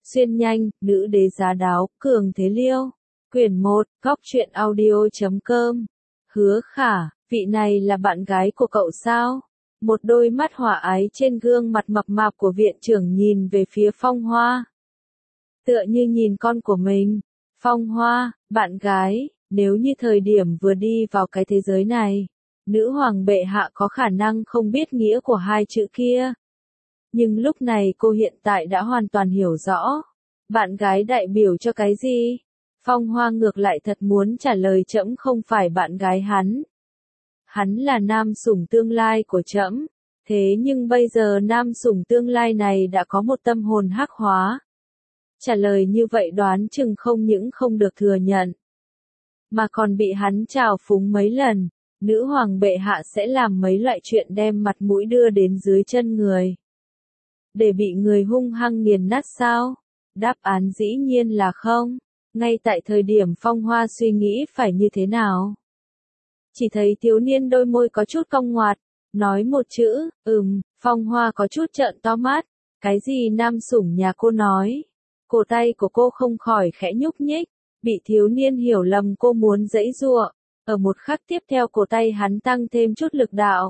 Xuyên nhanh, nữ đế giá đáo, cường thế liêu. Quyển 1, góc truyện audio.com. Hứa Khả, vị này là bạn gái của cậu sao? Một đôi mắt hỏa ái trên gương mặt mập mạp của viện trưởng nhìn về phía Phong Hoa. Tựa như nhìn con của mình. Phong Hoa, bạn gái, nếu như thời điểm vừa đi vào cái thế giới này, nữ hoàng bệ hạ có khả năng không biết nghĩa của hai chữ kia. Nhưng lúc này cô hiện tại đã hoàn toàn hiểu rõ. Bạn gái đại biểu cho cái gì? Phong Hoa ngược lại thật muốn trả lời trẫm không phải bạn gái hắn. Hắn là nam sủng tương lai của trẫm. Thế nhưng bây giờ nam sủng tương lai này đã có một tâm hồn hắc hóa. Trả lời như vậy đoán chừng không những không được thừa nhận, mà còn bị hắn trào phúng mấy lần. Nữ hoàng bệ hạ sẽ làm mấy loại chuyện đem mặt mũi đưa đến dưới chân người, để bị người hung hăng nghiền nát sao? Đáp án dĩ nhiên là không. Ngay tại thời điểm Phong Hoa suy nghĩ phải như thế nào, chỉ thấy thiếu niên đôi môi có chút cong ngoặt, nói một chữ, Phong Hoa có chút trợn to mắt. Cái gì nam sủng nhà cô nói? Cổ tay của cô không khỏi khẽ nhúc nhích, bị thiếu niên hiểu lầm cô muốn giãy giụa. Ở một khắc tiếp theo cổ tay hắn tăng thêm chút lực đạo,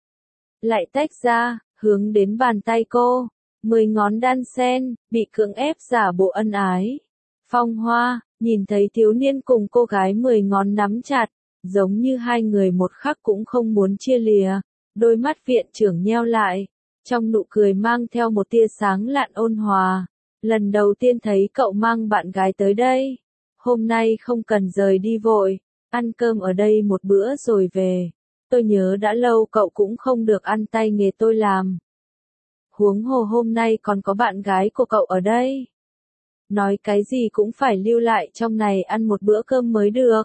lại tách ra, hướng đến bàn tay cô. 10 ngón đan sen, bị cưỡng ép giả bộ ân ái. Phong Hoa, nhìn thấy thiếu niên cùng cô gái 10 ngón nắm chặt, giống như hai người một khắc cũng không muốn chia lìa. Đôi mắt viện trưởng nheo lại, trong nụ cười mang theo một tia sáng lạn ôn hòa. Lần đầu tiên thấy cậu mang bạn gái tới đây. Hôm nay không cần rời đi vội, ăn cơm ở đây một bữa rồi về. Tôi nhớ đã lâu cậu cũng không được ăn tay nghề tôi làm. Huống hồ hôm nay còn có bạn gái của cậu ở đây. Nói cái gì cũng phải lưu lại trong này ăn một bữa cơm mới được.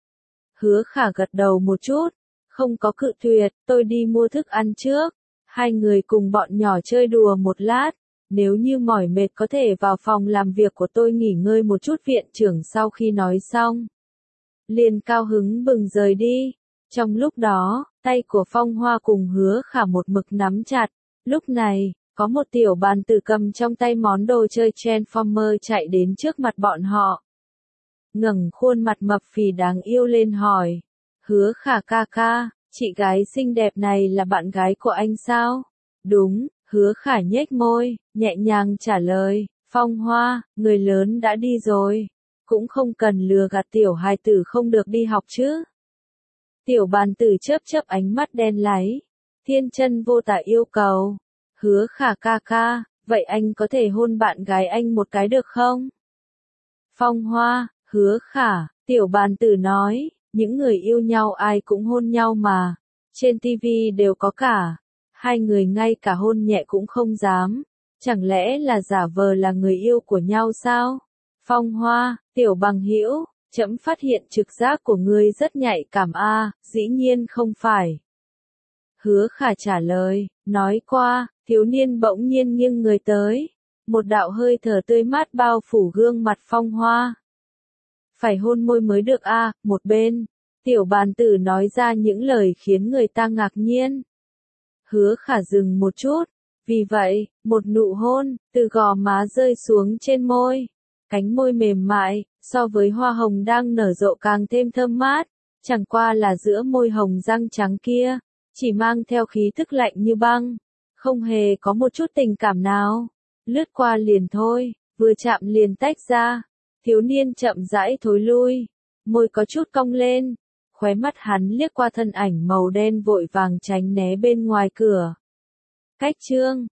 Hứa Khả gật đầu một chút, không có cự tuyệt, tôi đi mua thức ăn trước. Hai người cùng bọn nhỏ chơi đùa một lát. Nếu như mỏi mệt có thể vào phòng làm việc của tôi nghỉ ngơi một chút. Viện trưởng sau khi nói xong, liền cao hứng bừng rời đi. Trong lúc đó, tay của Phong Hoa cùng Hứa Khả một mực nắm chặt. Lúc này, có một tiểu bàn tử cầm trong tay món đồ chơi Transformer chạy đến trước mặt bọn họ. Ngẩng khuôn mặt mập phì đáng yêu lên hỏi. Hứa Khả ca ca, chị gái xinh đẹp này là bạn gái của anh sao? Đúng, Hứa Khả nhếch môi, nhẹ nhàng trả lời. Phong Hoa, người lớn đã đi rồi, cũng không cần lừa gạt tiểu hài tử không được đi học chứ. Tiểu bàn tử chớp chớp ánh mắt đen láy, thiên chân vô tả yêu cầu. Hứa Khả ca ca, vậy anh có thể hôn bạn gái anh một cái được không? Phong Hoa, Hứa Khả, tiểu bàn tử nói, những người yêu nhau ai cũng hôn nhau mà, trên tivi đều có cả. Hai người ngay cả hôn nhẹ cũng không dám, chẳng lẽ là giả vờ là người yêu của nhau sao? Phong Hoa, tiểu bằng hữu, trẫm phát hiện trực giác của ngươi rất nhạy cảm a. Dĩ nhiên không phải. Hứa Khả trả lời, nói qua, thiếu niên bỗng nhiên nghiêng người tới. Một đạo hơi thở tươi mát bao phủ gương mặt Phong Hoa. Phải hôn môi mới được a. Một bên, tiểu bàn tử nói ra những lời khiến người ta ngạc nhiên. Hứa Khả dừng một chút, vì vậy, một nụ hôn, từ gò má rơi xuống trên môi. Cánh môi mềm mại, so với hoa hồng đang nở rộ càng thêm thơm mát, chẳng qua là giữa môi hồng răng trắng kia, chỉ mang theo khí thức lạnh như băng, không hề có một chút tình cảm nào. Lướt qua liền thôi, vừa chạm liền tách ra, thiếu niên chậm rãi thối lui, môi có chút cong lên. Khóe mắt hắn liếc qua thân ảnh màu đen vội vàng tránh né bên ngoài cửa. Cách chương